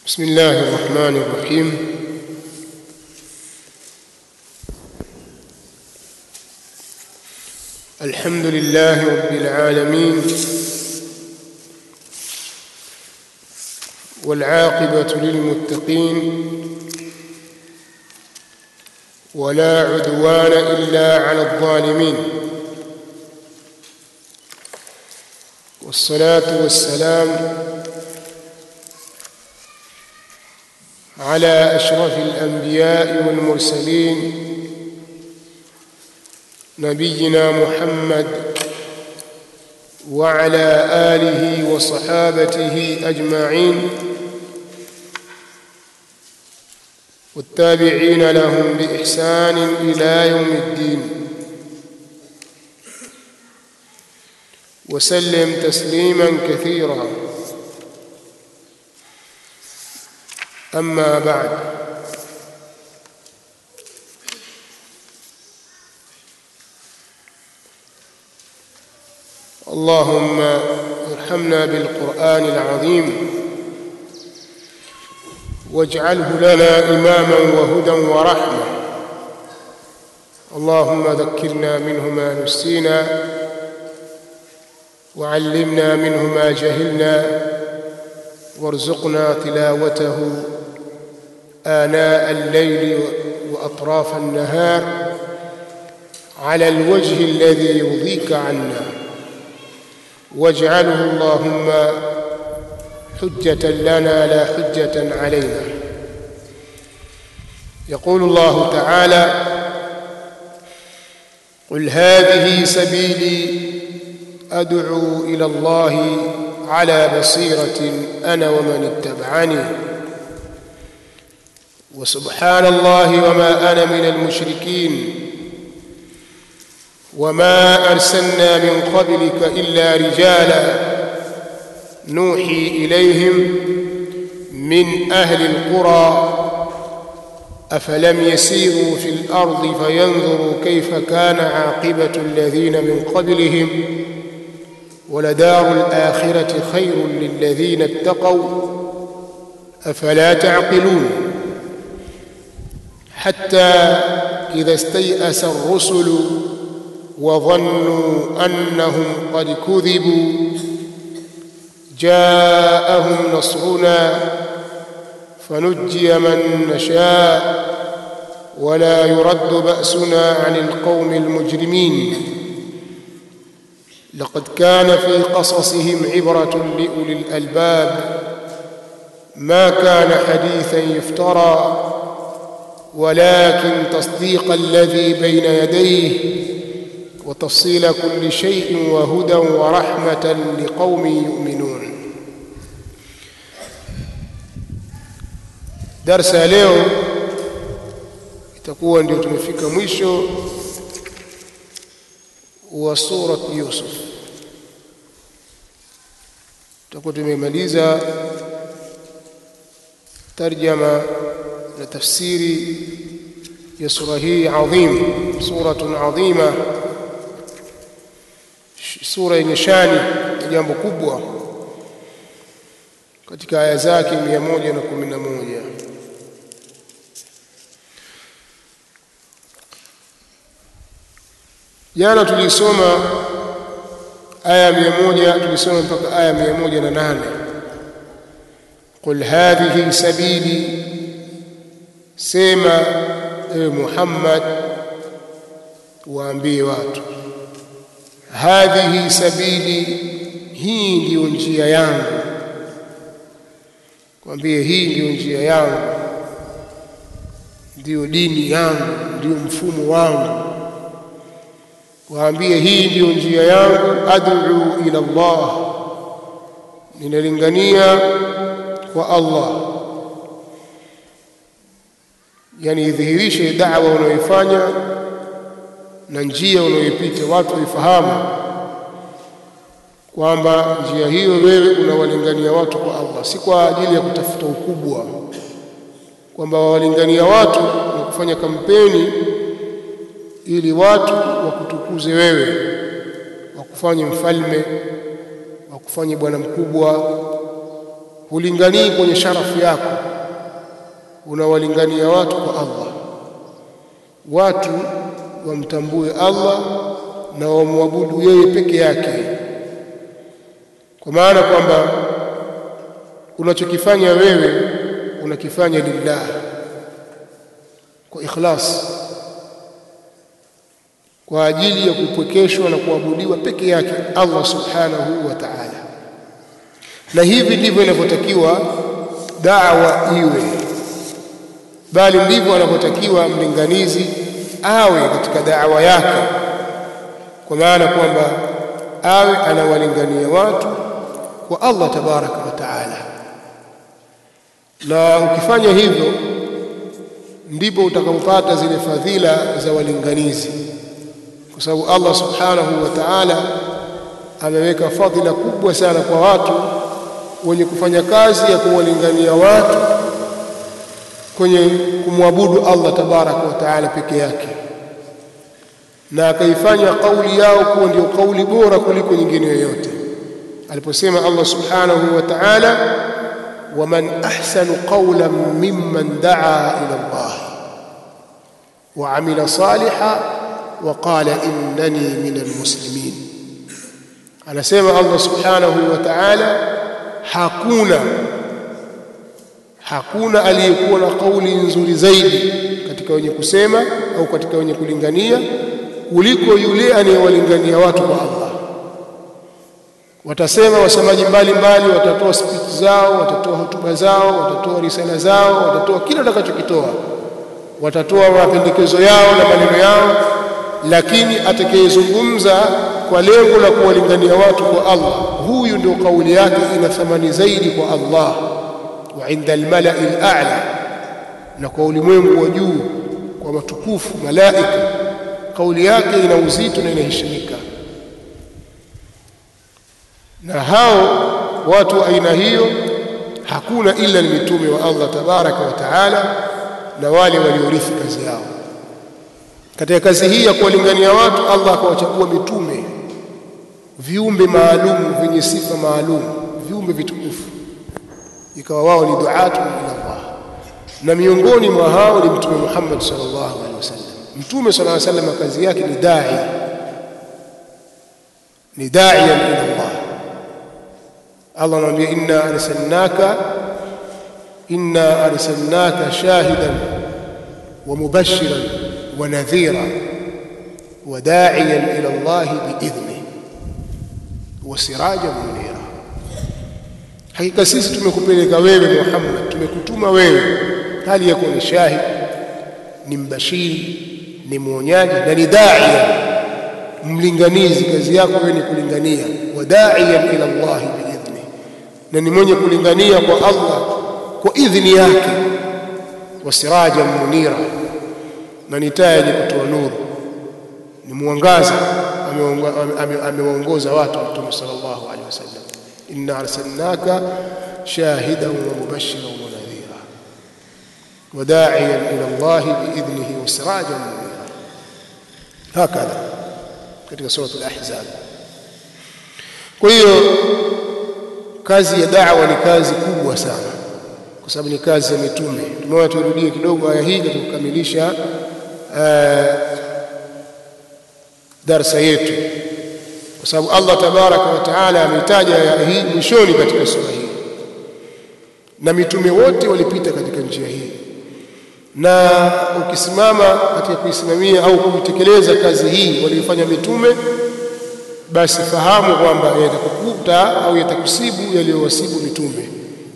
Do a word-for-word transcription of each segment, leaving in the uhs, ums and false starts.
بسم الله الرحمن الرحيم. الحمد لله رب العالمين، والعاقبة للمتقين، ولا عدوان إلا على الظالمين، والصلاة والسلام على أشرف الأنبياء والمرسلين نبينا محمد وعلى آله وصحابته أجمعين، والتابعين لهم بإحسان إلى يوم الدين، وسلم تسليما كثيرا. أما بعد، اللهم ارحمنا بالقرآن العظيم، واجعله لنا إماما وهدى ورحمة. اللهم ذكرنا منه ما نسينا، وعلمنا منه ما جهلنا، وارزقنا تلاوته آناء الليل وأطراف النهار على الوجه الذي يرضيك عنا، واجعله اللهم حجة لنا لا حجة علينا. يقول الله تعالى: قل هذه سبيلي أدعو إلى الله على بصيرة أنا ومن اتبعني، وسبحان الله وما أنا من المشركين، وما أرسلنا من قبلك إلا رجالا نوحي إليهم من أهل القرى أفلم يسيروا في الأرض فينظروا كيف كان عاقبة الذين من قبلهم ولدار الآخرة خير للذين اتقوا أفلا تعقلون. حتى إذا استيأس الرسل وظنوا أنهم قد كذبوا جاءهم نصرنا فنجي من نشاء ولا يرد بأسنا عن القوم المجرمين. لقد كان في قصصهم عبرة لأولي الألباب، ما كان حديثا يفترى، ولكن تصديق الذي بين يديه وتفصيل كل شيء وهدى ورحمة لقوم يؤمنون. درس leo itakuwa ndio tumefika mwisho wa sura Yusuf. Tutakuwa tumemaliza tarjama na tafsiri ya sura hii adhim, suratun adhima, sura yenye shani, jambo kubwa katika aya zake mia moja na kumi na moja. Jana tulisoma aya mia moja, tulisoma mpaka aya mia moja na nane. Qul hadhihi sabili, sema ewe Muhammad, waambie watu, hadhihi sabili, hii ndiyo njia yangu. Waambie hii ndiyo njia yangu, ndiyo dini yangu, ndiyo mfumo wangu. Waambie hii ndiyo njia yangu, ad'u ila Allah, ninalingania kwa Allah. Yani idhihirishe da'wa unayoifanya na njia unayoipita, watu ifahamu kwamba njia hiyo wewe unawalingania watu kwa Allah, si kwa ajili ya kutafuta ukubwa, kwamba wawalingania watu na kufanya kampeni ili watu wakutukuze wewe, wakufanye mfalme, wakufanye bwana mkubwa, hulinganii kwenye sharafu yako, unawalingania watu kwa Allah, watu wamtambue Allah na wamwabudu yeye peke yake, kwa maana kwamba unachokifanya wewe unakifanya lillah kwa ikhlas, kwa ajili ya kupwekeshwa na kuabudiwa peke yake Allah subhanahu wa ta'ala. Na hivi ndivyo inavyotakiwa da'wa iwe, bali ndivyo anavyotakiwa mlinganizi awe katika da'wa yake, kwa maana kwamba awe anawalingania watu kwa Allah tabaraka wa taala. Na ukifanya hivyo ndipo utakapopata zile fadhila za walinganizi, kwa sababu Allah subhanahu wa ta'ala ameweka fadhila kubwa sana kwa watu wenye kufanya kazi ya kuwalingania watu kwenye kumwabudu Allah tabaraka wa taala peke yake, na akaifanya kauli yao kuwa ndio kauli bora kuliko nyingine yoyote aliposema Allah subhanahu wa ta'ala, waman ahsanu qawlan mimman daa ila Allah wa amila salihan wa qala innani minal muslimin. Anasema Allah subhanahu wa ta'ala, hakuna hakuna aliyekuwa na kauli nzuri zaidi katika wenye kusema au katika wenye kulingania kuliko yule anayewalingania watu kwa Allah. Watasema wasemaji mbalimbali, watatoa speech zao, watatoa hotuba zao, watatoa risala zao, watatoa kila watakachokitoa, watatoa mapendekezo yao na maneno yao, lakini atakayezungumza kwa lengo la kuwalingania watu kwa Allah, huyu ndio kauli yake ina thamani zaidi kwa Allah wa inda al-mala'i al-a'la, na kwa ulimwengu wa juu, kwa matukufu malaika, kauli yake ina uzito na inaheshimika. Na hao watu aina hiyo hakuna ila ni mitume wa Allah tabaraka wa taala na wale waliorithi kazi yao. Katika kazi hii ya kuwalingania watu, Allah akawachagua mitume, viumbe maalum vyenye sifa maalum, viumbe vitukufu, ikawa wao ni duatu ila Allah, na miongoni mwa hao ni Mtume Muhammad sallallahu alaihi wasallam. Mtume sallallahu alaihi wasallam kazi yake ni dai, ni da'iyan ila Allah. Allah anamwambia, inna arsalnaka inna arsalnaka shahidan wa mubashiran wa nadhira wa da'iyan ila Allah biidhnihi wa sirajan munira. Hakika sisi tumekupeleka wewe Muhammad, tumekutuma wewe hali yako ni shahid, ni mbashiri, ni muonyaji na ni da'iyan, mlinganizi. Kazi yako wewe ni kulingania, wa da'iyan ila Allah biidhnihi, na ni mwenye kulingania kwa Allah kwa idhni yake, wa sirajan munira, na ni taa yenye kutoa nuru, ni mwangaza. Amewaongoza watu Mtume sallallahu alaihi wasallam, inna arsalnaka shahidan wa mubashiran wa nadhira wa da'iyan ila Allah biidhnihi wa sirajan munira. Hakadha katika sura al-Ahzab. Kwa hiyo kazi ya da'wa ni kazi kubwa sana, kwa sababu ni kazi ya mitume. Tumeona turudie kidogo aya hii ili kukamilisha uh, darasa yetu, kwa sababu Allah tabaraka wa taala ametaja aya hii mwishoni katika sura hii, na mitume wote walipita katika njia hii. Na ukisimama katika kuisimamia au kuitekeleza kazi hii waliyofanya mitume, basi fahamu kwamba yatakukuta au yatakusibu yaliyowasibu mitume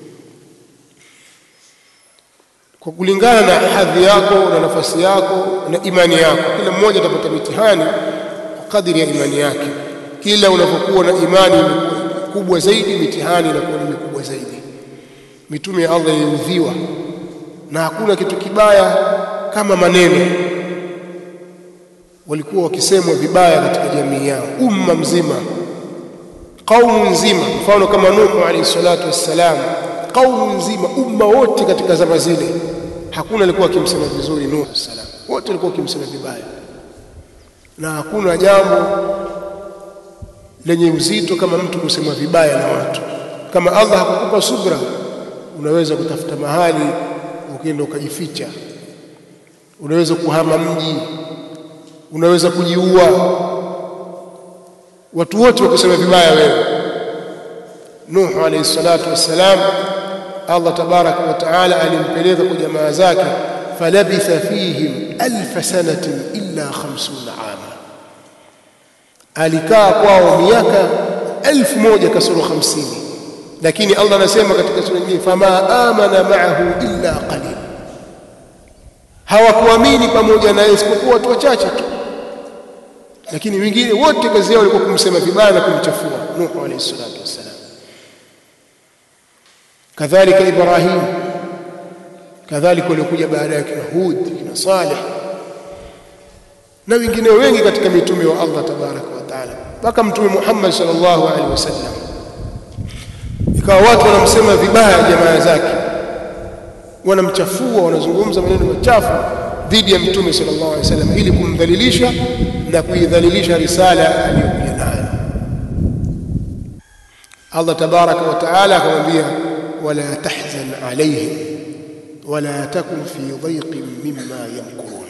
kwa kulingana na hadhi yako na nafasi yako na imani yako. Kila mmoja atapata mitihani kwa kadiri ya imani yake. Kila unapokuwa na imani kubwa zaidi, mitihani inakuwa ni mikubwa zaidi. Mitume ya Allah iliudhiwa, na hakuna kitu kibaya kama maneno. Walikuwa wakisemwa vibaya katika jamii yao, umma mzima, kaumu nzima. Mfano kama Nuhu alayhi salatu wassalam, kaumu nzima, umma wote katika zama zile, hakuna alikuwa akimsema vizuri Nuhu alayhi salam, wote walikuwa wakimsema vibaya. Na hakuna jambo lenye uzito kama mtu kusema vibaya na watu. Kama Allah hakukupa subra unaweza kutafuta mahali ukienda ukajificha, unaweza kuhama mji, unaweza kujiua. Watu wote wakisema vibaya wewe. Nuh alayhi salatu wassalam, Allah tabaraka wa taala alimpeleka kwa jamaa zake, falabitha fihim alf sanatin illa khamsuna ama, alikaa kwao miaka elfu moja kasoro hamsini. Lakini Allah anasema katika sura nyingine, fama amana ma'ahu illa qalil, hawakuamini pamoja naye isipokuwa watu wachache tu, lakini wengine wote kazi yao ilikuwa kumsema vibaya na kumchafua Nuh alayhi salatu wassalam. Kadhalika Ibrahim, kadhalika walikuja baada yake Hud na Saleh na wengine wengi katika mitume wa Allah tabaraka wa taala, mpaka mtume Muhammad sallallahu alaihi wasallam. Ikawa watu wanamsema vibaya jamaa zake, wanamchafua, wanazungumza maneno machafu dhidi ya mtume sallallahu alaihi wasallam ili kumdhalilisha na kuidhalilisha risala aliyokuja nayo. Allah tabaraka wa taala akamwambia, wala tahzan alayhim wala takun fi dhayqin mimma yamkurun,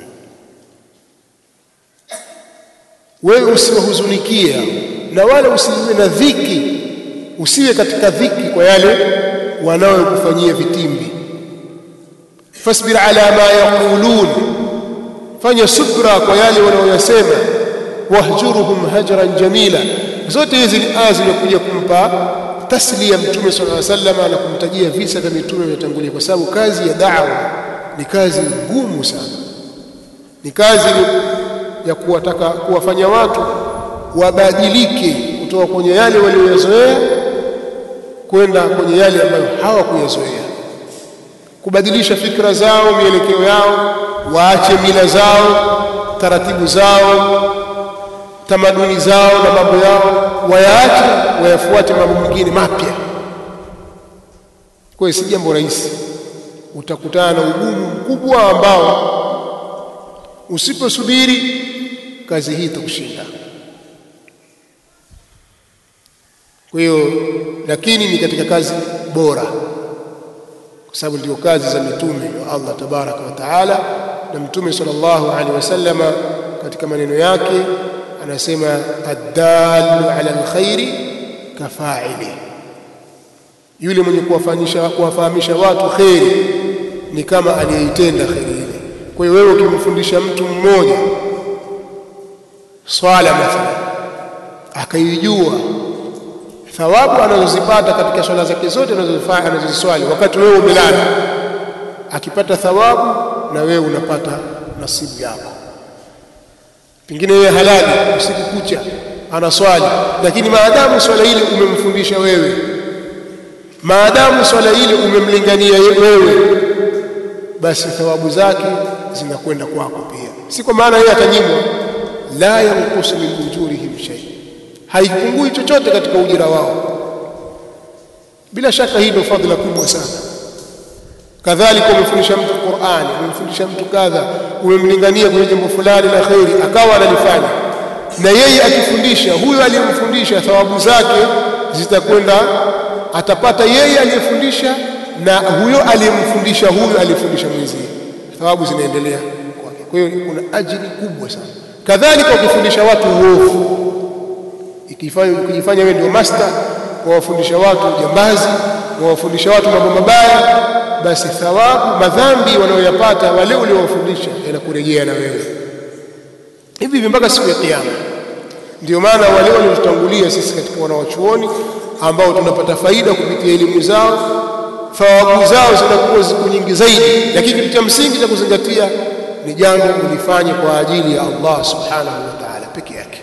wewe usiwahuzunikia na wala usiwe na dhiki, usiwe katika dhiki kwa yale wanaokufanyia vitimbi. Fasbir ala ma yaqulun, fanya subra kwa yale wanaoyasema. Wahjuruhum hajran jamila. Zote hizi ni aya zimekuja kumpa taslia mtume sallallahu alaihi wasallam na kumtajia visa vya mitume waliotangulia, kwa sababu kazi ya da'wa ni kazi ngumu sana, ni kazi ya kuwataka kuwafanya watu wabadilike kutoka kwenye yale walioyazoea kwenda kwenye yale ambayo hawakuyazoea, kubadilisha fikra zao, mielekeo yao, waache mila zao, taratibu zao, tamaduni zao na mambo yao, wayaache wayafuate mambo mengine mapya. Kwa hiyo si jambo rahisi, utakutana na ugumu mkubwa ambao usiposubiri kazi hii itakushinda. Kwa hiyo lakini ni katika kazi bora, kwa sababu ndio kazi za mitume wa Allah tabaraka wa taala. Na mtume sallallahu alaihi wasallama katika maneno yake anasema, ad-dallu ala alkhairi kafa'ili, yule mwenye kuwafanyisha kuwafahamisha watu khairi ni kama aliyeitenda khairi ile. Kwa hiyo wewe ukimfundisha mtu mmoja swala mathalan, akaijua thawabu anazozipata katika swala zake zote anazozifanya anazoziswali wakati wewe umelala, akipata thawabu na wewe unapata nasibu yako. Pengine yeye halali usiku kucha anaswali, lakini maadamu swala ile umemfundisha wewe, maadamu swala ile umemlingania wewe, basi thawabu zake zinakwenda kwako pia. Si kwa maana yeye atanyimwa, la yanqusu min ujurihim shay, haipungui chochote katika ujira wao. Bila shaka hii ndio fadhila kubwa sana. Kadhalika umemfundisha mtu Qur'ani, umemfundisha mtu kadha, umemlingania kwenye jambo fulani la khairi, akawa analifanya, na yeye akifundisha, huyo aliyemfundisha thawabu zake zitakwenda, atapata yeye aliyefundisha na huyo aliyemfundisha huyo aliyefundisha mwenzie, thawabu zinaendelea kwake. Kwa hiyo kuna ajiri kubwa sana. Kadhalika ukifundisha watu uovu, ikifanya ukijifanya wewe ndio master wawafundisha watu jambazi, wawafundisha watu mambo mabaya, basi thawabu madhambi wanayoyapata wale uliowafundisha yanakurejea na wewe hivi hivi mpaka siku ya kiyama. Ndio maana wale waliotutangulia sisi katika wanawachuoni ambao tunapata faida kupitia elimu zao, thawabu zao zinakuwa siku nyingi zaidi, lakini kitu cha msingi cha kuzingatia ni jambo ulifanye kwa ajili ya Allah subhanahu wa ta'ala peke yake.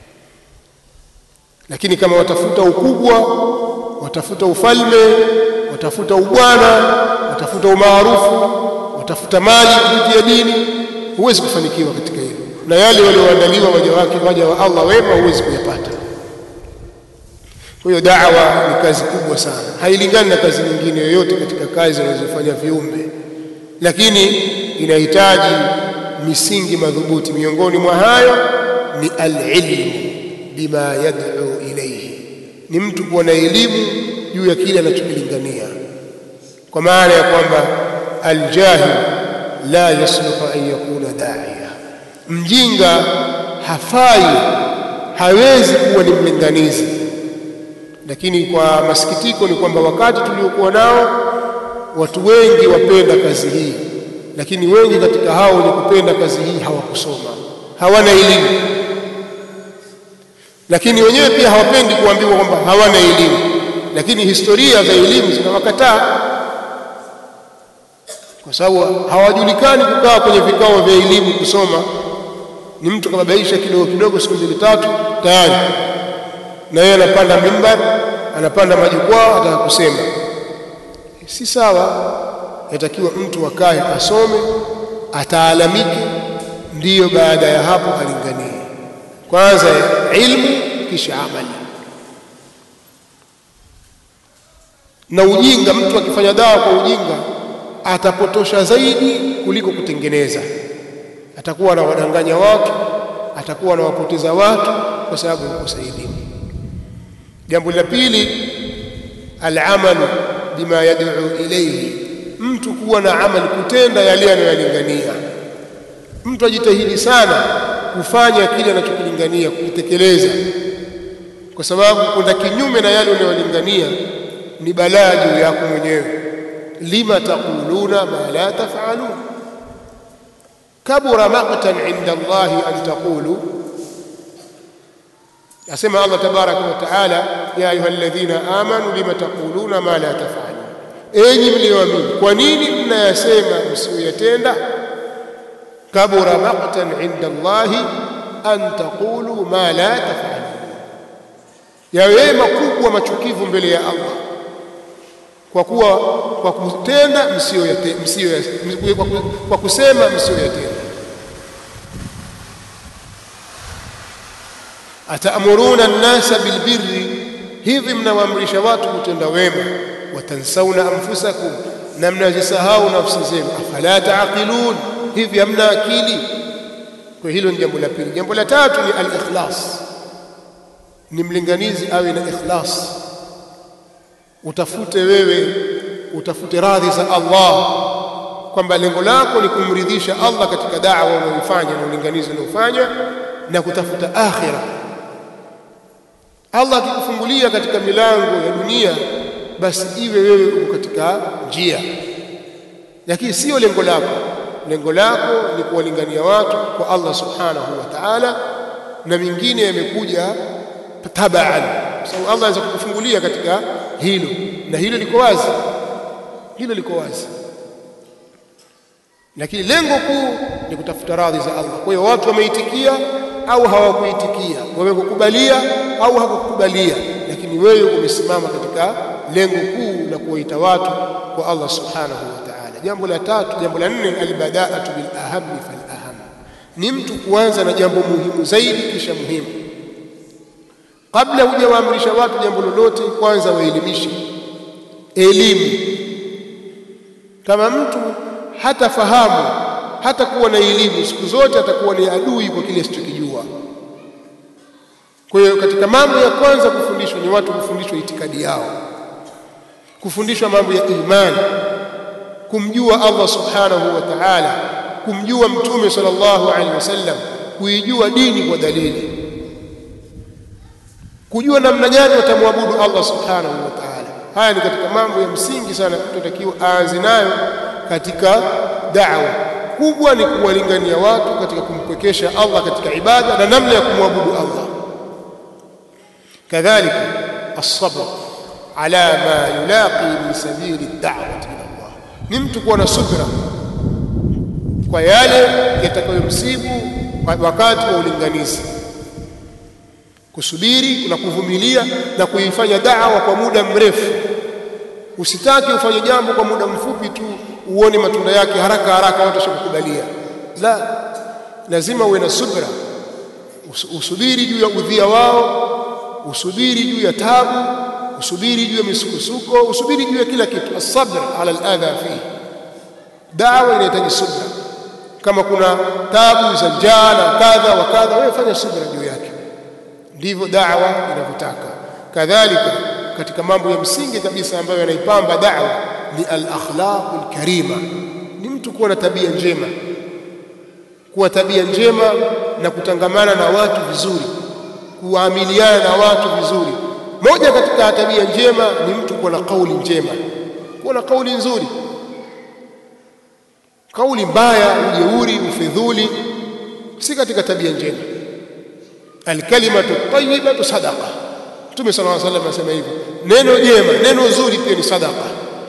Lakini kama watafuta ukubwa, watafuta ufalme, watafuta ubwana, watafuta umaarufu, watafuta mali kupitia dini, huwezi kufanikiwa katika hilo, na yale walioandaliwa waja wake, waja wa Allah wema, huwezi kuyapata. Kwa hiyo da'wa ni kazi kubwa sana, hailingani na kazi nyingine yoyote katika kazi wanazofanya viumbe, lakini inahitaji misingi madhubuti. Miongoni mwa hayo ni al-ilmu bima yad'u ilayhi, ni mtu kuwa na elimu juu ya kile anachokilingania. kwa maana ya kwamba aljahil la yasluhu an yakuna da'iya, mjinga hafai, hawezi kuwa ni mlinganizi. Lakini kwa masikitiko ni kwamba wakati tuliokuwa nao watu wengi wapenda kazi hii, lakini wengi katika hao wenye kupenda kazi hii hawakusoma, hawana elimu, lakini wenyewe pia hawapendi kuambiwa kwamba hawana elimu, lakini historia za elimu zinawakataa, kwa sababu hawajulikani kukaa kwenye vikao vya elimu kusoma. Ni mtu kababaisha kidogo kidogo siku mbili tatu tayari na yeye anapanda mimbar, anapanda majukwaa, ataka kusema. Si sawa. Yatakiwa mtu akae asome, ataalamike, ndiyo baada ya hapo alinganie. Kwanza ilmu, kisha amali. Na ujinga, mtu akifanya dawa kwa ujinga atapotosha zaidi kuliko kutengeneza. Atakuwa anawadanganya watu, atakuwa anawapoteza watu kwa sababu ya kukosa elimu. Jambo la pili, al-amalu bima yad'u ilayhi, mtu kuwa na amali, kutenda yale anayolingania. Mtu ajitahidi sana kufanya kile anachokilingania, kukitekeleza, kwa sababu kwenda kinyume na yale unayolingania ni balaa juu yako mwenyewe. Lima taquluna ma la taf'alun, kabura maqtan 'inda Allahi an taqulu. Asema Allah tabaraka wa taala, ya ayyuhalladhina amanu lima taquluna ma la taf'alun, enyi mlioamini, kwa nini mnayasema msiyoyatenda? Kabura maqtan 'inda Allahi an taqulu ma la taf'alun, yawe makubwa machukivu mbele ya Allah kwa kuwa kwa kutenda msiyoyatenda, msio kwa kusema msiyoyatenda. Ataamuruna an-nasa bilbirri, hivi mnawaamrisha watu kutenda wema, watansawna anfusakum, na mnazisahau nafsi zenu. Afala taaqilun, hivi hamna akili? Kwa hilo ni jambo la pili. Jambo la tatu ni al-ikhlas, ni mlinganizi awe na ikhlas. Utafute wewe, utafute radhi za Allah, kwamba lengo lako ni kumridhisha Allah katika da'wa unayofanya na ulinganizi unaofanya, na kutafuta akhira. Allah akikufungulia katika milango ya dunia, basi iwe wewe uko katika njia, lakini sio lengo lako. Lengo lako ni kuwalingania watu kwa Allah subhanahu wa ta'ala, na mingine yamekuja tabaan. So Allah anaweza kukufungulia katika hilo, na hilo liko wazi, hilo liko wazi, lakini lengo kuu ni kutafuta radhi za Allah. Kwa hiyo watu wameitikia au hawakuitikia, wamekukubalia au hawakukubalia, lakini wewe umesimama katika lengo kuu la kuwaita watu kwa Allah subhanahu wa ta'ala. Jambo la tatu, jambo la nne, albada'atu bil ahammi fal aham, ni mtu kuanza na jambo muhimu zaidi kisha muhimu. Kabla hujawaamrisha watu jambo lolote, kwanza waelimishe. Elimu, kama mtu hatafahamu, hata kuwa na elimu, siku zote atakuwa ni adui kwa kile asichokijua. Kwa hiyo katika mambo ya kwanza kufundishwa ni watu kufundishwa itikadi yao, kufundishwa mambo ya imani, kumjua Allah subhanahu wa ta'ala, kumjua Mtume sallallahu alaihi wasallam, kuijua dini kwa dalili, kujua namna gani watamwabudu Allah subhanahu wa ta'ala. Haya ni katika mambo ya msingi sana tunatakiwa aanze nayo katika da'wa. Kubwa ni kuwalingania watu katika kumpwekesha Allah katika ibada na namna ya kumwabudu Allah. Kadhalika as-sabr ala ma yulaqi min sabili ad-da'wati ila Allah, ni mtu kuwa na subra kwa yale yatakayomsibu wakati wa ulinganizi, kusubiri na kuvumilia na kuifanya da'wa kwa muda mrefu. Usitaki ufanye jambo kwa muda mfupi tu uone matunda yake haraka haraka watu wasikukubalia. La, lazima uwe na subra, usubiri juu ya udhia wao, usubiri juu ya tabu, usubiri juu ya misukosuko, usubiri juu ya kila kitu. As-sabr ala al-adha fihi, da'wa inahitaji subra. Kama kuna tabu za njaa na kadha wa kadha, wewe fanya subra juu yake, ndivyo da'wa inavyotaka. Kadhalika katika mambo ya msingi kabisa ambayo yanaipamba da'wa ni al-akhlaqul karima, ni mtu kuwa na tabia njema, kuwa tabia njema na kutangamana na watu vizuri, kuamiliana na watu vizuri. Moja katika tabia njema ni mtu kuwa na kauli njema, kuwa na kauli nzuri. Kauli mbaya, ujeuri, ufidhuli si katika tabia njema. Al-kalimatu tayyibatu sadaqa, Mtume sallallahu alaihi wasallam anasema hivyo, neno jema, neno zuri pia ni sadaqa.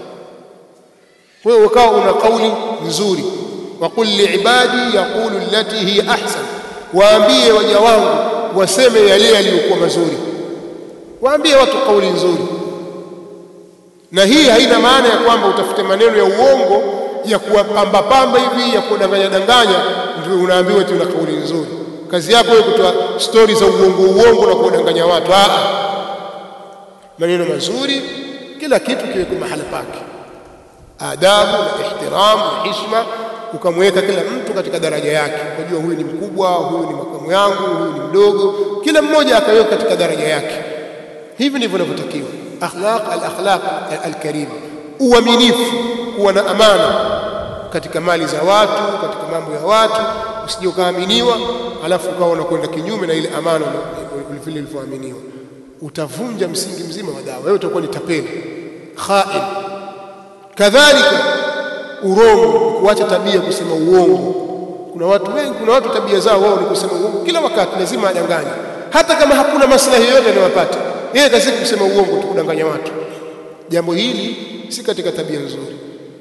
Wewe ukawa una kauli nzuri. Wa qul liibadi yaqulu allati hiya ahsan, waambie waja wangu waseme yale yaliyokuwa mazuri. Waambie watu kauli nzuri. Na hii haina maana ya kwamba utafute maneno ya uongo ya kuwapamba pamba hivi, ya kudanganya danganya ndio unaambiwa tu una kauli nzuri. Kazi yako wewe kutoa stories za uongo uongo na kudanganya watu. Ah, maneno mazuri, kila kitu kiweke mahali pake, adabu na ihtiram na heshima, ukamweka kila mtu katika daraja yake. Unajua huyu ni mkubwa, huyu ni makamu yangu, huyu ni mdogo, kila mmoja akaweka katika daraja yake. Hivi ndivyo vinavyotakiwa akhlaq al-akhlaq al-karima. Uaminifu, kuwa na amana katika mali za watu, katika mambo ya watu, usije ukaaminiwa alafu ukawa unakwenda kinyume na ile amana vile ilivyoaminiwa. Utavunja msingi mzima wa dawa, wewe utakuwa ni tapeli, khain. Kadhalika urongo, kuacha tabia kusema uongo. Kuna watu wengi, kuna watu tabia zao wao ni kusema uongo kila wakati, lazima adanganye hata kama hakuna maslahi yoyote anayopata. Yeye kazi kusema uongo tu, kudanganya watu. Jambo hili si katika tabia nzuri.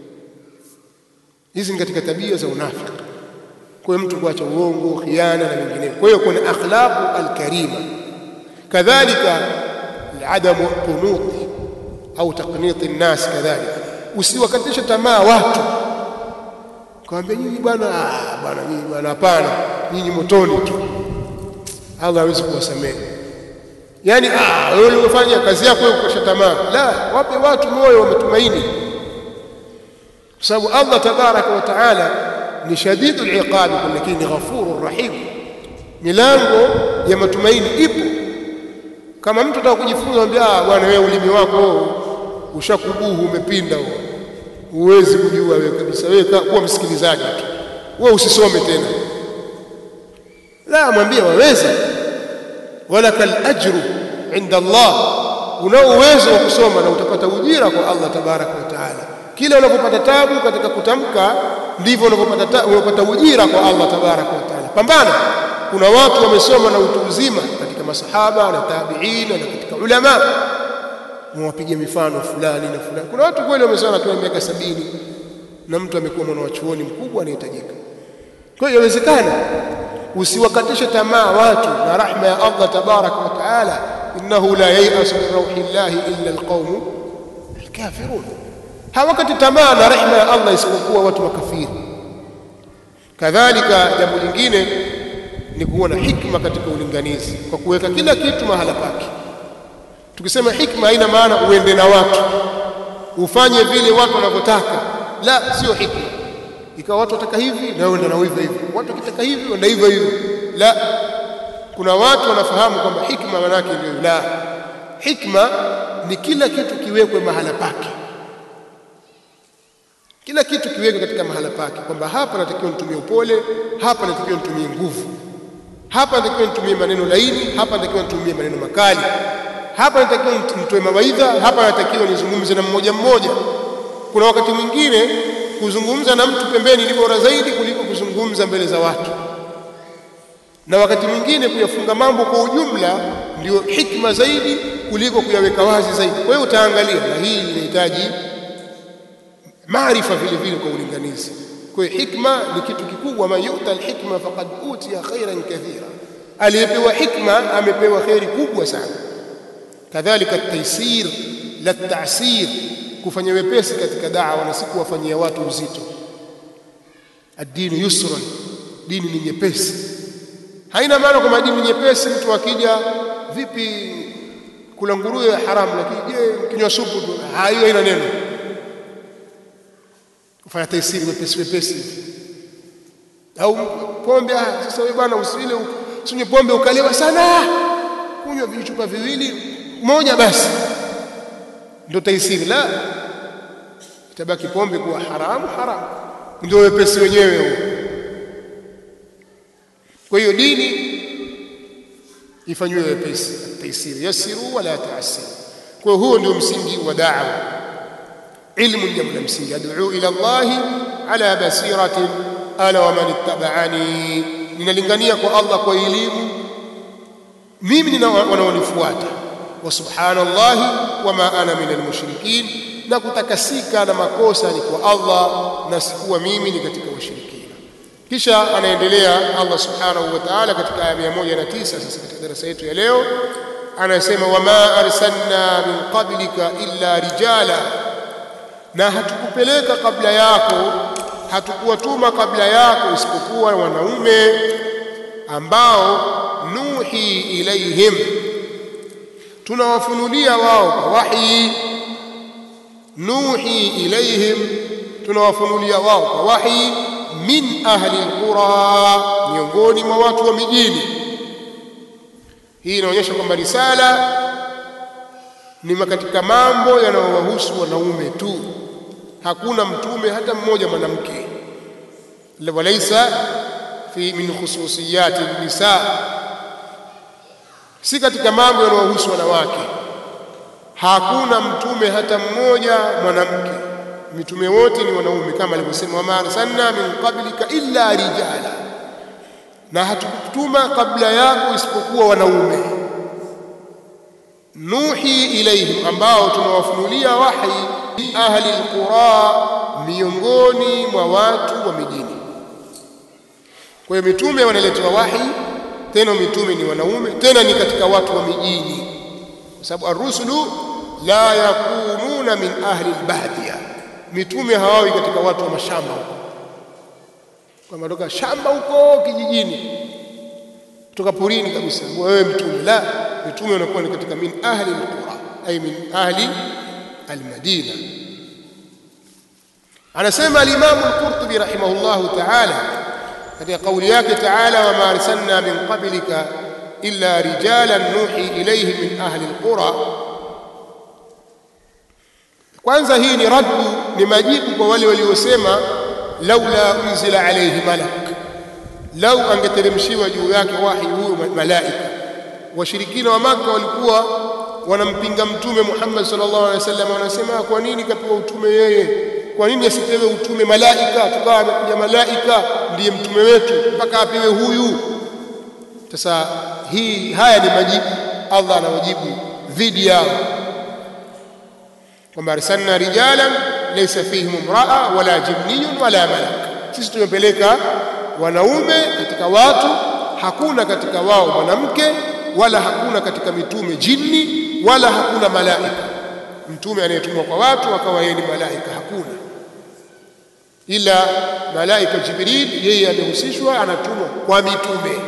Hizi ni katika tabia za unafiki. Kwa hiyo mtu kuacha uongo, khiana na mengineyo. Kwa hiyo kuna akhlaqu al-karima. Kadhalika adamu qunut au taqnit an-nas, kadhalika usiwakatishe tamaa watu. Kaambia nyinyi bwana, bwana nyinyi bwana, hapana, nyinyi motoni tu, Allah hawezi kuwasamehe. Yani ah, wewe unafanya kazi yako wewe kukasha tamaa. La, wape watu moyo wa matumaini, kwa sababu Allah tabaraka wa taala ni shadidul iqab, lakini ghafurur rahim. Milango ya matumaini ipo. Kama mtu anataka kujifunza, mwambie ah, bwana wewe ulimi wako ushakubuhu, umepinda wewe, huwezi kujua wewe kabisa, wewe kuwa msikilizaji tu, wewe usisome tena. La, mwambie waweza, walakal ajru inda Allah, una uwezo wa kusoma na utapata ujira kwa Allah tabaraka wa taala. Kila unapopata tabu katika kutamka ndivyo unapopata unapata ujira kwa Allah tabaraka wa taala. Pambana. Kuna watu wamesoma na utu uzima katika masahaba na tabi'in na katika ulama, mwapige mifano fulani na fulani. Kuna watu kweli wamesoma kwa miaka sabini na mtu amekuwa mwana wa chuoni mkubwa anahitajika. Kwa hiyo inawezekana usiwakatishe tamaa watu na rahma ya Allah tabaraka wa taala. Innahu la yai'asu min rauhillahi illa alqawmu alkafirun, hawakati tamaa na rahma ya Allah isipokuwa watu makafiri. Kadhalika jambo lingine ni kuwa na hikma katika ulinganizi, kwa kuweka kila kitu mahala pake. Tukisema hikma haina maana uende na watu ufanye vile watu wanavyotaka, la, sio hikma. Ikawa watu wataka hivi na wewe ndio hivyo hivyo, watu wakitaka hivi ndio hivyo hivyo, la. Kuna watu wanafahamu kwamba hikma maana yake ndio, la. Hikma ni kila kitu kiwekwe mahala pake, kila kitu kiwekwe katika mahala pake, kwamba hapa natakiwa nitumie upole, hapa natakiwa nitumie nguvu, hapa natakiwa nitumie maneno laini, hapa natakiwa nitumie maneno makali, hapa natakiwa nitoe mawaidha, hapa natakiwa nizungumze na mmoja mmoja. Kuna wakati mwingine kuzungumza na mtu pembeni ni bora zaidi kuliko kuzungumza mbele za watu, na wakati mwingine kuyafunga mambo kwa ujumla ndio hikma zaidi kuliko kuyaweka wazi zaidi. Kwa hiyo utaangalia, na hii inahitaji maarifa vile vile kwa ulinganizi. Kwa hiyo hikma ni kitu kikubwa. Man yu'ta al-hikma faqad utiya khairan kathira, aliyepewa hikma amepewa khairi kubwa sana. Kadhalika at-taysir la at-ta'sir, kufanya wepesi katika da'wa na si kuwafanyia watu uzito. Ad-dinu yusran, dini ni nyepesi. Haina maana kwamba dini nyepesi mtu akija vipi kula nguruwe ya haramu, lakini je kinywa supu tu, hiyo haina neno. Kufanya taysiri wepesi wepesi. Au pombe, ah sasa wewe bwana usile usinywe pombe ukalewa sana, kunywa vichupa viwili moja basi ndio taysiri. La, itabaki pombe kuwa haramu haramu, ndio wepesi wenyewe huo. Kwa hiyo dini ifanywe wepesi, taisiri, yasiru wala taasiru. Kwa hiyo huo ndio msingi wa da'wa. Ilmu ni jambo la msingi, ad'u ila Allah ala basiratin ana wa man ittaba'ani, ninalingania kwa Allah kwa elimu mimi na wanaonifuata. Wa subhanallahi wama ana minal mushrikin, na kutakasika na makosa ni kwa Allah na sikuwa mimi ni katika washirikina. Kisha anaendelea Allah subhanahu wa ta'ala katika aya mia moja na tisa. Sasa katika darasa yetu ya leo anasema, wama arsalna min qablika illa rijala, na hatukupeleka kabla yako, hatukuwatuma kabla yako isipokuwa wanaume ambao nuhi ilaihim, tunawafunulia wao kwa wahi. Nuhi ilaihim, tunawafunulia wao kwa wahi. Min ahli alqura, miongoni mwa watu wa mijini. Hii inaonyesha kwamba risala ni katika mambo yanayowahusu wanaume tu, hakuna mtume hata mmoja mwanamke. Walaysa fi min khususiyati nisa, si katika mambo yanayohusu wanawake. Hakuna mtume hata mmoja mwanamke, mitume wote ni wanaume, kama alivyosema, wama arsalna min qablika illa rijala, na hatukutuma kabla yako isipokuwa wanaume. Nuhi ilaihim, ambao tunawafunulia wahi. Ahli alqura, miongoni mwa watu wa mijini. Kwa hiyo mitume wanaletewa wahi, tena mitume ni wanaume, tena ni katika watu wa mijini, kwa sababu ar-rusulu la yakununa min ahli al-badiya, mitume hawawi katika watu wa mashamba huko, kama toka shamba huko kijijini, kutoka porini kabisa wewe mtume. La, mitume wanakuwa ni katika min ahli al-qura, ay min ahli al-madina. Anasema al-Imam al-Qurtubi rahimahullahu ta'ala katika kauli yake ta'ala, wama arsalna min qablika illa rijalan nuhi ilayhim min ahli al-qura. Kwanza hii ni raddu, ni majibu kwa wale waliosema laula unzila alayhi malak, lau angeteremshiwa juu yake wahi huyo malaika. Washirikina wa Makka walikuwa wanampinga mtume Muhammad sallallahu alaihi wasallam, wanasema kwa nini kapewa utume yeye, kwa nini asipewe utume malaika, tukawa amekuja malaika ndiye mtume wetu mpaka apewe huyu. Sasa hii haya ni majibu Allah anawajibu dhidi yao, kwamba arsalna rijalan laysa fihim imraa wala jinniyun wala malak, sisi tumepeleka wanaume katika watu, hakuna katika wao mwanamke, wala hakuna katika mitume jini, wala hakuna malaika. Mtume anayetumwa kwa watu akawa yeye ni malaika hakuna, ila malaika Jibril yeye amehusishwa, anatumwa kwa mitume.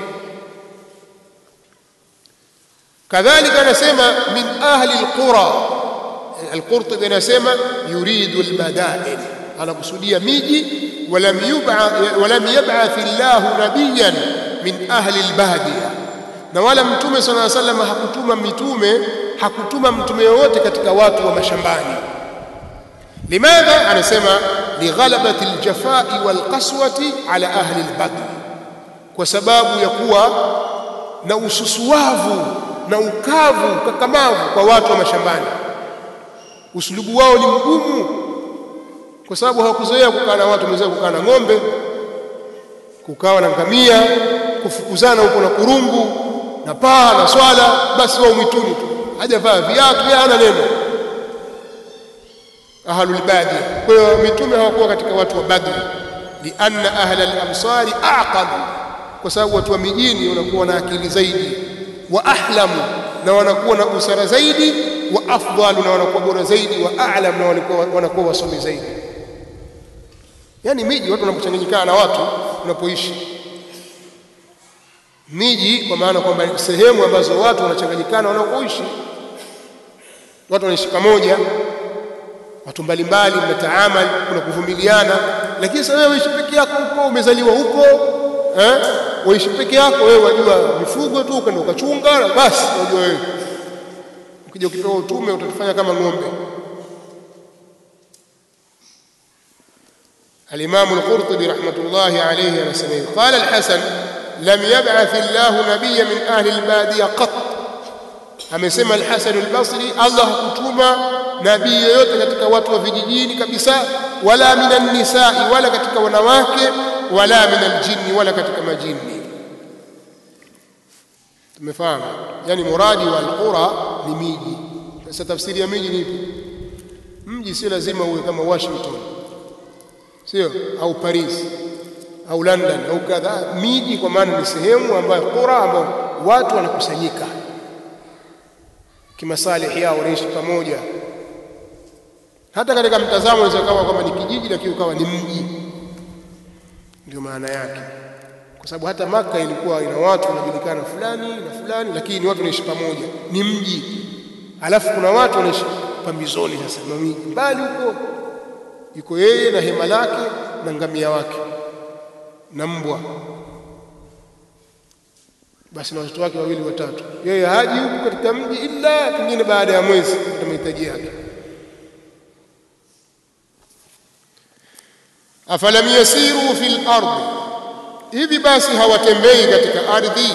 Kadhalika anasema min ahli alqura, al-Qurtubi anasema yuridu al-madain, anakusudia miji. Walam yub'ath walam yab'ath Allahu nabiyyan min ahli al-badiya, na wala mtume sallallahu alaihi wasallam hakutuma mitume, hakutuma mtume yoyote katika watu wa mashambani. Limadha? Anasema lighalabati al-jafai wal-qaswati ala ahli al-badw, kwa sababu ya kuwa na ususuwavu na ukavu kakamavu kwa watu wa mashambani. Usulubu wao ni mgumu, kwa sababu hawakuzoea kukaa na watu, wamezoea kukaa na ng'ombe, kukaa na ngamia, kufukuzana huko na kurungu na paa na swala, basi wao mwituni tu, hajavaa viatu, yeye hana neno. Ahlul badi, kwa hiyo mitume hawakuwa katika watu wa Badri. Lianna ahla al-amsari aqalu, kwa sababu watu wa mijini wanakuwa na akili zaidi, wa ahlamu, na wanakuwa na busara zaidi, wa afdalu, na wanakuwa bora zaidi, wa a'lam, na wanakuwa wanakuwa wasomi zaidi. Yani miji watu wanapochanganyikana na watu unapoishi miji, kwa maana kwamba sehemu ambazo watu wanachanganyikana wanapoishi, watu wanaishi pamoja, watu mbalimbali, mnataamali, kuna kuvumiliana. Lakini sasa wewe unaishi peke yako huko, umezaliwa huko, eh, unaishi peke yako, wewe wajua mifugo tu, ukaenda ukachunga basi, unajua wewe ukija ukipewa utume utatufanya kama ng'ombe. الإمام القرطبي رحمة الله عليه anasema قال الحسن لم يبعث الله نبيا من أهل البادية قط. amesema al-Hasan al-Basri Allah hakutuma nabii yoyote katika watu wa vijijini kabisa, wala minan nisa'i, wala katika wanawake, wala minal jinni, wala katika majini. tumefahamu? Yani muradi wa al-qura ni miji. Sasa tafsiri ya miji ni ipi? Mji si lazima uwe kama Washington, sio, au Paris au London au kadha. Miji kwa maana ni sehemu ambayo qura, ambayo watu wanakusanyika kimasalihi yao, wanaishi pamoja. Hata katika mtazamo unaweza kama kama ni kijiji lakini ukawa ni mji, ndio maana yake. Kwa sababu hata Maka ilikuwa ina watu wanajulikana fulani na fulani, lakini watu wanaishi pamoja, ni mji. Alafu kuna watu wanaishi pambizoni, sasa na miji mbali huko, yuko yeye na hema lake na ngamia wake na mbwa, basi na watoto wake wawili watatu. Yeye haji huko katika mji ila pengine baada ya mwezi kwa mahitaji yake. afalam yasiru fil ardi, hivi basi hawatembei katika ardhi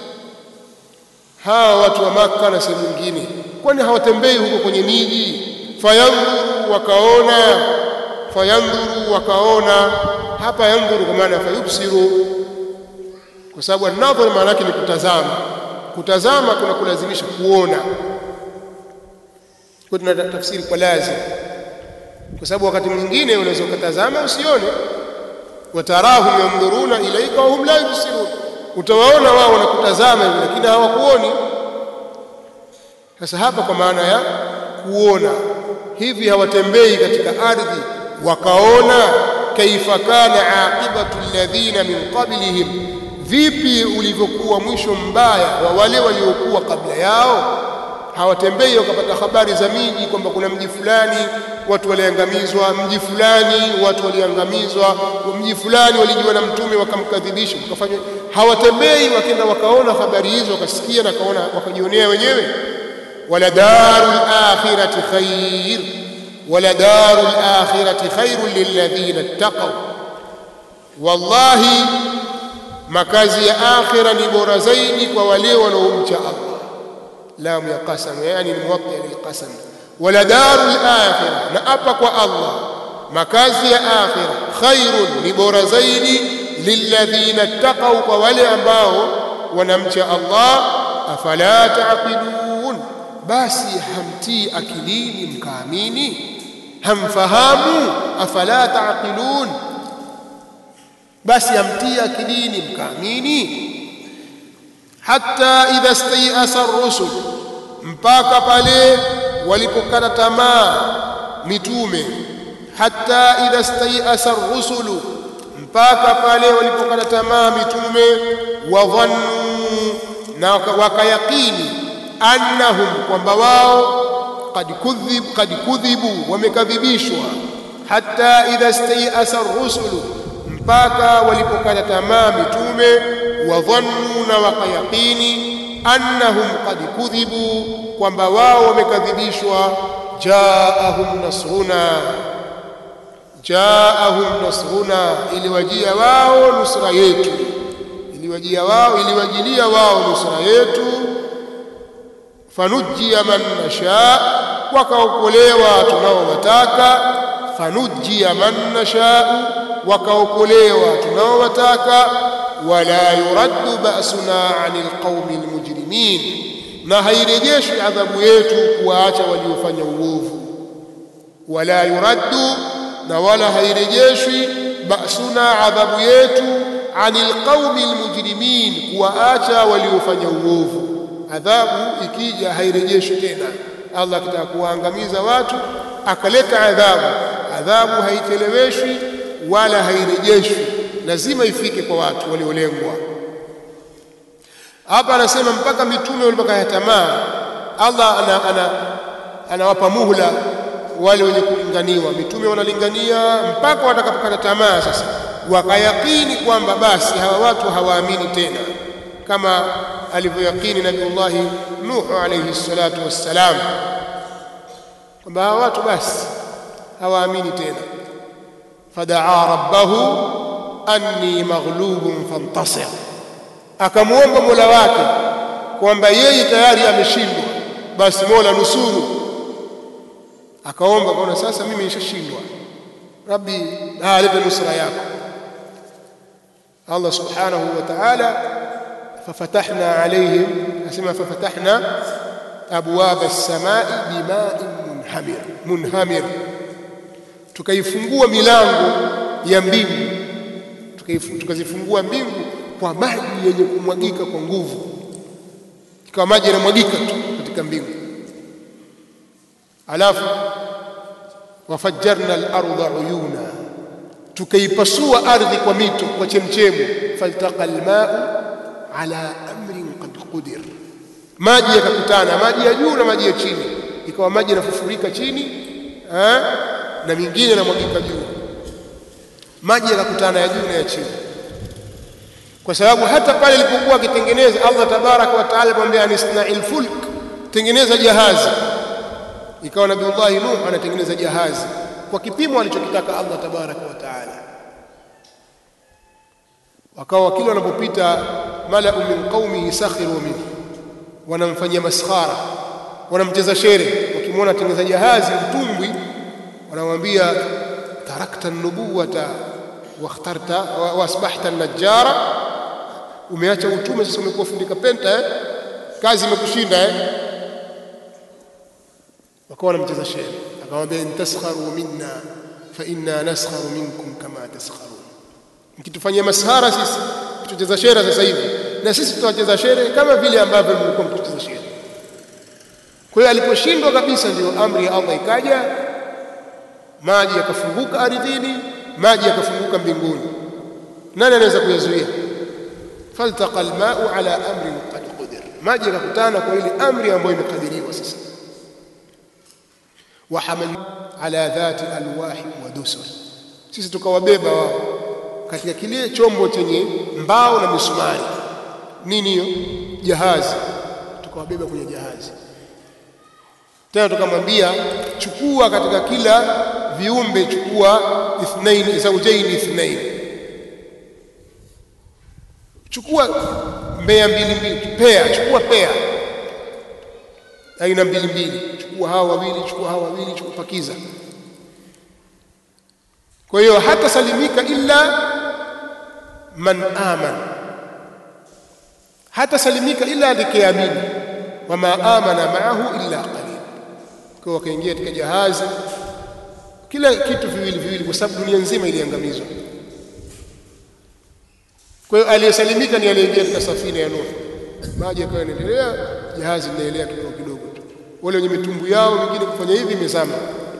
hawa watu wa Makka na sehemu nyingine? Kwani hawatembei huko kwenye miji? Fayandhuru, wakaona. Fayandhuru, wakaona. Hapa yandhuru kwa maana fayubsiru, kwa sababu an-nadhar maana yake ni kutazama. Kutazama kuna kulazimisha kuona, kwa tuna tafsiri kwa lazima, kwa sababu wakati mwingine unaweza kutazama usione. Watarahum yandhuruna ilaika wa hum la yubsirun, utawaona wao wanakutazama hivi lakini hawakuoni. Sasa hapa kwa maana ya kuona. Hivi hawatembei katika ardhi wakaona? Kaifa kana aqibatu alladhina min qablihim, vipi ulivyokuwa mwisho mbaya wa wale waliokuwa kabla yao? Hawatembei wakapata habari za miji kwamba kuna mji fulani watu waliangamizwa, mji fulani watu waliangamizwa, mji fulani walijiwa na mtume wakamkadhibisha wakafanya. Hawatembei wakaenda wakaona habari hizo, wakasikia na kaona, wakajionea wenyewe. wala darul akhirati khair, wala darul akhirati khairul lilladhina ittaqaw, wallahi makazi ya akhira ni bora zaidi kwa wale wanaomcha Allah. lam ya qasam, yani ni muwatti lilqasam. wala darul akhirah, na apa kwa Allah, makazi ya akhira khairun, ni bora zaidi, lilladhina ittaqaw, kwa wale ambao wanamcha Allah. afala taqilun, basi hamtii akilini mkaamini? Hamfahamu? afala taqilun, basi hamtii akilini mkaamini? Hatta idha stayasa ar-rusul, mpaka pale walipokata tamaa mitume. Hatta idha stayasa ar-rusul, mpaka pale walipokata tamaa mitume. Wa dhannu, na wakayaqini, annahum, kwamba wao qad kudhib qad kudhibu, wamekadhibishwa. Hatta idha stayasa ar-rusul, mpaka walipokata tamaa mitume. Wa dhannu, na wakayaqini, annahum qad kudhibu, kwamba wao wamekadhibishwa. Jaahum nasruna, jaahum nasruna, iliwajia wao nusra yetu, iliwajia wao iliwajilia wao nusra yetu. Fanujia man nasha, wakaokolewa tunaowataka. Fanujia man nasha, wakaokolewa tunaowataka. Wala yuraddu ba'suna 'anil qaumi almujrimin, na hairejeshwi adhabu yetu kuwaacha waliofanya uovu. Wala yuraddu, na wala hairejeshwi, ba'suna, adhabu yetu, 'anil qaumi almujrimin, kuwaacha waliofanya uovu. Adhabu ikija hairejeshwi tena. Allah akitaka kuangamiza watu akaleta adhabu, adhabu haicheleweshwi wala hairejeshwi, lazima ifike kwa watu waliolengwa. Hapa anasema mpaka mitume walipokata tamaa, Allah ana ana anawapa muhla wale wenye kulinganiwa. Mitume wanalingania mpaka watakapokata tamaa, sasa wakayakini kwamba basi hawa watu hawaamini tena, kama alivyoyakini Nabiullah Nuh alayhi salatu wassalam, kwamba hawa watu basi hawaamini tena. fadaa rabbahu anni maghlubun fantasir, akamuomba Mola wake kwamba yeye tayari ameshindwa, basi Mola nusuru. Akaomba kaona sasa mimi nishashindwa, Rabbi alete nusra yako. Allah subhanahu wa ta'ala fafatahna alayhim, asema fafatahna abwaba as-samai bima'in munhamir munhamir, tukaifungua milango ya mbingu, tukazifungua mbingu kwa maji yenye kumwagika kwa nguvu, ikawa maji yanamwagika tu katika mbingu. Alafu wafajjarna al-ardha uyuna, tukaipasua ardhi kwa mito, kwa chemchemu. faltaqa al-ma'u ala amrin qad qudir, maji yakakutana, maji ya juu na maji ya chini, ikawa maji yanafufurika chini eh, na mingine yanamwagika juu. Maji yakakutana ya juu na ya chini, kwa sababu hata pale ilipokuwa akitengeneza Allah tabaraka wa taala akamwambia anisna'il fulk, tengeneza jahazi, ikawa Nabiullahi Nuh anatengeneza jahazi kwa kipimo alichokitaka Allah tabaraka wa taala. Wakawa kila wanapopita mala'u min qaumihi sakhiru minhu, wanamfanyia maskhara, wanamcheza shere. Wakimwona tengeneza jahazi mtumbwi, wanamwambia tarakta an-nubuwata wa ikhtarta wa asbahta an-najjara, umeacha utume sasa umekuwa fundika penta eh? Kazi imekushinda eh? Wakawa wanamcheza shere. Akamwambia intaskharu minna fa inna naskharu minkum kama taskharun, mkitufanyia maskhara sisi tucheza shere sasa hivi, na sisi tutacheza shere kama vile ambavyo mlikuwa mkicheza shere. Kwa hiyo aliposhindwa kabisa, ndio amri ya Allah ikaja, maji yakafunguka ardhini, maji yakafunguka mbinguni. Nani anaweza kuyazuia? faltaqa al-ma'u ala amrin qad qudir, maji yakakutana kwa ile amri ambayo imekadiriwa. Sasa wa hamal ala dhati alwahi wa dusur, sisi tukawabeba wao katika kile chombo chenye mbao na misumari. Nini hiyo? Jahazi. Tukawabeba kwenye jahazi. Tena tukamwambia chukua katika kila viumbe, chukua ithnain zawjain ithnain, chukua mbea mbili mbili, pea, chukua pea aina mbili mbili, chukua hawa wawili, chukua hawa wawili, chukua pakiza. Kwa hiyo hata salimika illa man amana, hata salimika illa atakayeamini. Wama amana ma'ahu illa qalil. Kwa wakaingia katika jahazi, kila kitu viwili viwili, kwa sababu dunia nzima iliangamizwa. Kwa hiyo aliyesalimika ni aliyeingia katika safina ya Nuh, maji yakawa yanaendelea, jahazi linaelea kidogo kidogo tu. Wale wenye mitumbu yao wengine kufanya hivi imezama,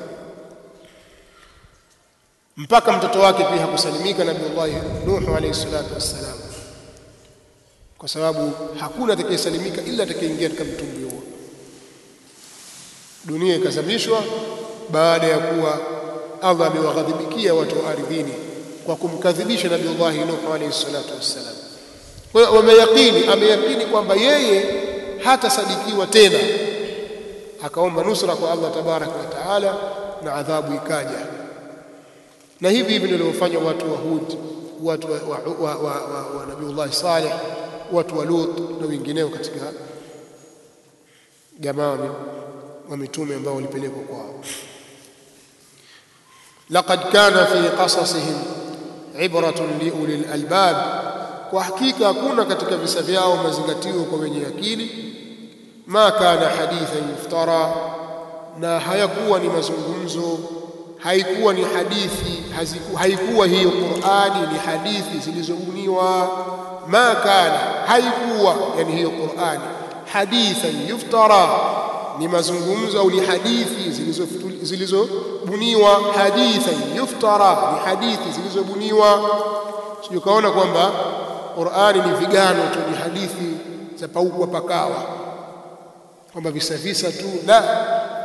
mpaka mtoto wake pia hakusalimika, Nabii Nuh alayhi salatu wassalam, kwa sababu hakuna atakayesalimika ila atakayeingia katika mtumbu huo. Dunia ikazamishwa baada ya kuwa Allah amewaghadhibikia watu wa ardhini kwa kumkadhibisha Nabii Nuh alayhi salatu wassalam. Kwa hiyo wameyakini, ameyakini kwamba yeye hatasadikiwa tena, akaomba nusra kwa Allah tabaraka wa taala, na adhabu ikaja. Na hivi hivi ndio waliofanya watu wa Hud, watu wa, wa, wa, wa, wa, wa Nabii Saleh, watu wa Lut na wengineo katika jamaa wa mitume ambao walipelekwa kwao. laqad kana fi qasasihim ibratun liulil albab, kwa hakika hakuna katika visa vyao mazingatio kwa wenye akili. ma kana hadithan yuftara, na hayakuwa ni mazungumzo, haikuwa ni hadithi, haikuwa hiyo Qur'ani ni hadithi zilizobuniwa. ma kana, haikuwa yani hiyo Qur'ani hadithan yuftara, ni mazungumzo au ni hadithi zilizobuniwa. hadithan yuftara ni hadithi zilizobuniwa. Sio kaona kwamba Qur'ani ni vigano tu, ni hadithi za paukwa pakawa, kwamba visa visa tu. La,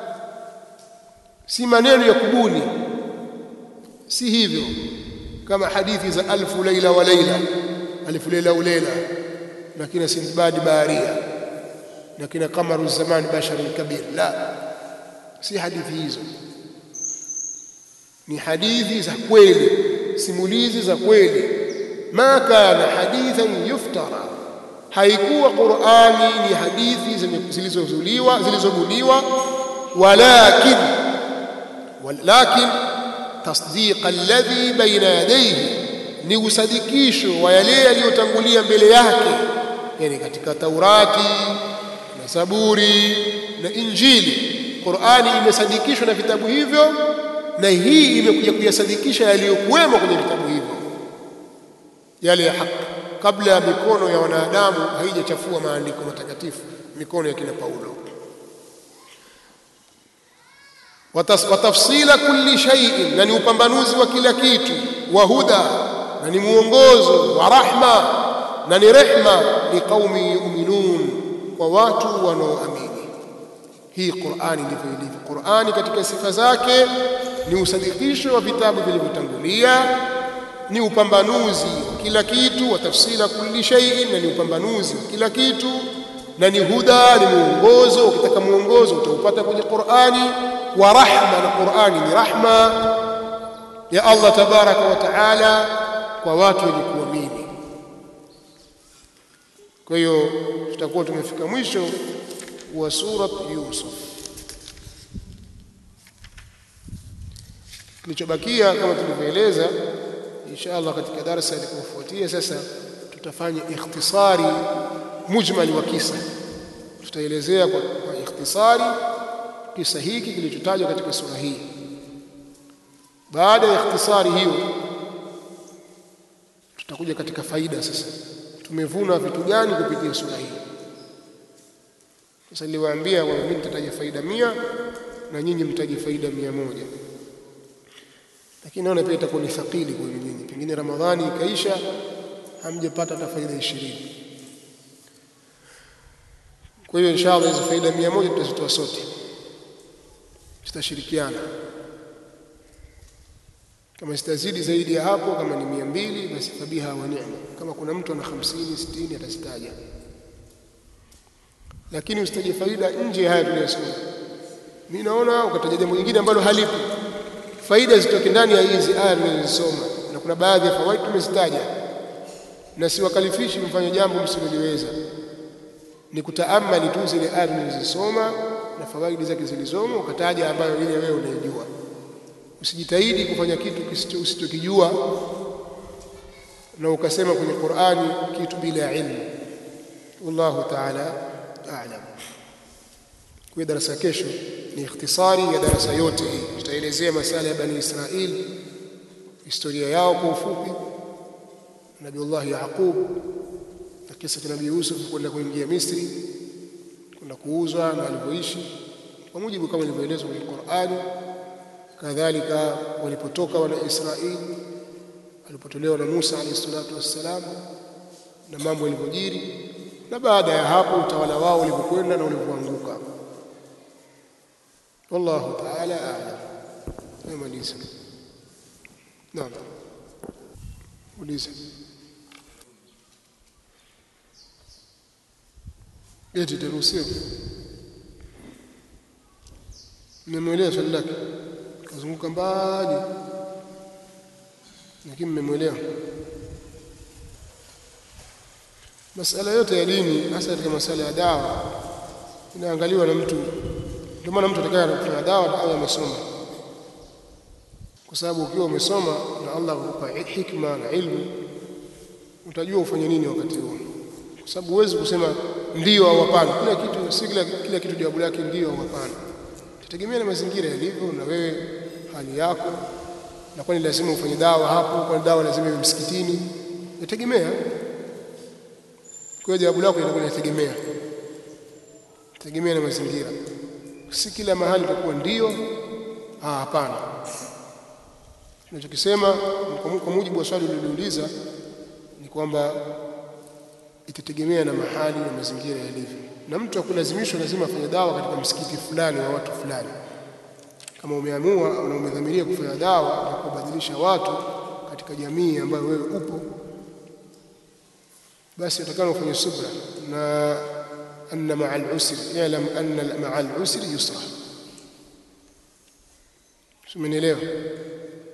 si maneno ya kubuni, si hivyo. Kama hadithi za alfu laila wa laila, alfu laila wa laila, na kina Sindbad Baharia, na kina Qamaru Zaman Bashar al-Kabir. La, si hadithi hizo. ni hadithi za kweli, simulizi za kweli. Ma kana hadithan yuftara, haikuwa Qur'ani ni hadithi zilizozuliwa zilizobuniwa, walakin walakin tasdiq alladhi baina yadayhi, ni usadikisho wa yale yaliyotangulia mbele yake, yani katika Taurati na Zaburi na Injili. Qur'ani imesadikishwa na vitabu hivyo, na hii imekuja kuyasadikisha yaliyokuwemo kwenye vitabu hivyo, yale ya haki, kabla ya mikono ya wanadamu haijachafua maandiko matakatifu, mikono ya kina Paulo. Watafsila kulli shay'in, na ni upambanuzi wa kila kitu, wa huda, na ni muongozo, wa rahma, na ni rehma, liqaumi yu'minun, kwa watu wanaoamini. Hii Qur'ani ndivyo ilivyo. Qur'ani katika sifa zake ni usadikisho wa vitabu vilivyotangulia, ni upambanuzi wa kila kitu, wa tafsila kulli shay'in, na ni upambanuzi wa kila kitu, na ni huda, ni muongozo. Ukitaka muongozo utaupata kwenye Qur'ani. Wa rahma, na Qur'ani ni rahma ya Allah tabaraka wa taala kwa watu wenye kuamini. Kwa hiyo tutakuwa tumefika mwisho wa surat Yusuf. Kilichobakia kama tulivyoeleza, insha Allah katika darasa linalofuatia sasa tutafanya ikhtisari mujmali wa kisa. Tutaelezea kwa, kwa ikhtisari kisa hiki kilichotajwa katika sura hii. Baada ya ikhtisari hiyo tutakuja katika faida. Sasa tumevuna vitu gani kupitia sura hii? Sasa niliwaambia kwamba mimi nitataja faida mia na nyinyi mtaje faida mia moja, lakini naona pia itakuwa ni thaqili kwa nyinyi. Pengine Ramadhani ikaisha hamjapata hata faida ishirini. Kwa hiyo inshallah hizo faida mia moja tutazitoa sote, tutashirikiana. Kama sitazidi zaidi ya hapo, kama ni mia mbili basi fabiha wa ni'ma. Kama kuna mtu ana hamsini sitini atazitaja, lakini usitaje faida nje haya tuliyosoma. Mimi naona ukataja jambo lingine ambalo halipo, faida zitoke ndani ya hizi aya tulizosoma. Na kuna baadhi ya fawaid tumezitaja, na si wakalifishi mfanye jambo msiloliweza, ni kutaamali tu zile aya tulizosoma na fawaidi zake zilizomo, ukataja ambayo ile wewe unaijua. Usijitahidi kufanya kitu usichokijua na ukasema kwenye Qur'ani kitu bila ilmu. Wallahu ta'ala a'lam. Kwa darasa kesho ni ikhtisari ya darasa yote hii. Tutaelezea masala ya Bani Israil, historia yao kwa ufupi, Nabiullah Yaqub na kisa cha Nabii Yusuf kwenda kuingia Misri, kwenda kuuzwa na alivyoishi kwa mujibu kama ilivyoelezwa kwenye Qur'ani. Kadhalika walipotoka wana Israeli, walipotolewa na Musa alayhi salatu wassalam, na mambo yalivyojiri, na baada ya hapo utawala wao ulipokwenda na ulipoanguka. Wallahu ta'ala a'lam. Nimaliza. Naam. Uliza. Eti taruhusiwa. Mmemwelewa swali lake? Kazunguka mbali, lakini mmemwelewa. Masala yote ya dini, hasa katika masala ya dawa, inaangaliwa na mtu. Ndio maana mtu atakaye kufanya dawa au amesoma, kwa sababu ukiwa umesoma na Allah akupa hikma na ilmu, utajua ufanye nini wakati huo. Kwa sababu huwezi kusema ndio au hapana. Kila kitu si kila, kila kitu jawabu lake ndio au hapana. Tutegemea na mazingira yalivyo na wewe hali yako, na kwani lazima ufanye dawa hapo, kwani dawa lazima iwe msikitini, yategemea. Kwa hiyo jawabu lako litakuwa linategemea tegemea na mazingira. Si kila mahali itakuwa ndio, ah hapana. Tunachokisema kwa mujibu wa swali ulilouliza ni kwamba itategemea na mahali na mazingira yalivyo, na mtu akulazimishwa lazima afanye dawa katika msikiti fulani wa watu fulani. Kama umeamua na umedhamiria kufanya dawa na kubadilisha watu katika jamii ambayo wewe upo, basi utakana ufanye subra, na anna ma'al usri ya'lam anna ma'al usri yusra. Umenielewa?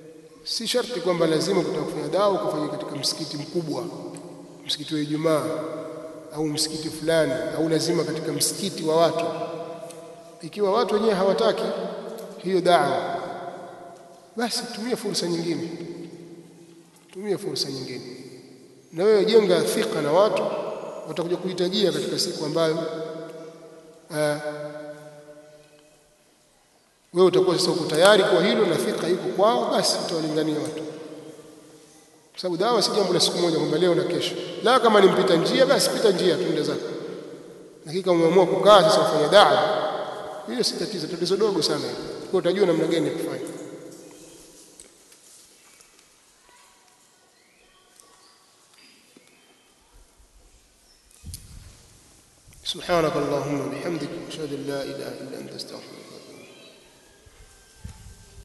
si sharti kwamba lazima kutafanya dawa kufanya katika msikiti mkubwa, msikiti wa Ijumaa au msikiti fulani, au lazima katika msikiti wa watu. Ikiwa watu wenyewe hawataki hiyo dawa, basi tumia fursa nyingine, tumia fursa nyingine. Na wewe jenga thika na watu watakuja kuhitajia katika siku ambayo aa, wewe utakuwa sasa uko tayari kwa hilo na thika iko kwao, basi utawalingania watu. Kwa sababu dawa si jambo la siku moja kwamba leo na kesho. La, kama ni mpita njia basi pita njia, twende zako. Lakini kama umeamua kukaa sasa kufanya dawa, hilo si tatizo, tatizo dogo sana. Kwa utajua namna gani ya kufanya. سبحانك اللهم وبحمدك اشهد ان لا اله الا انت استغفرك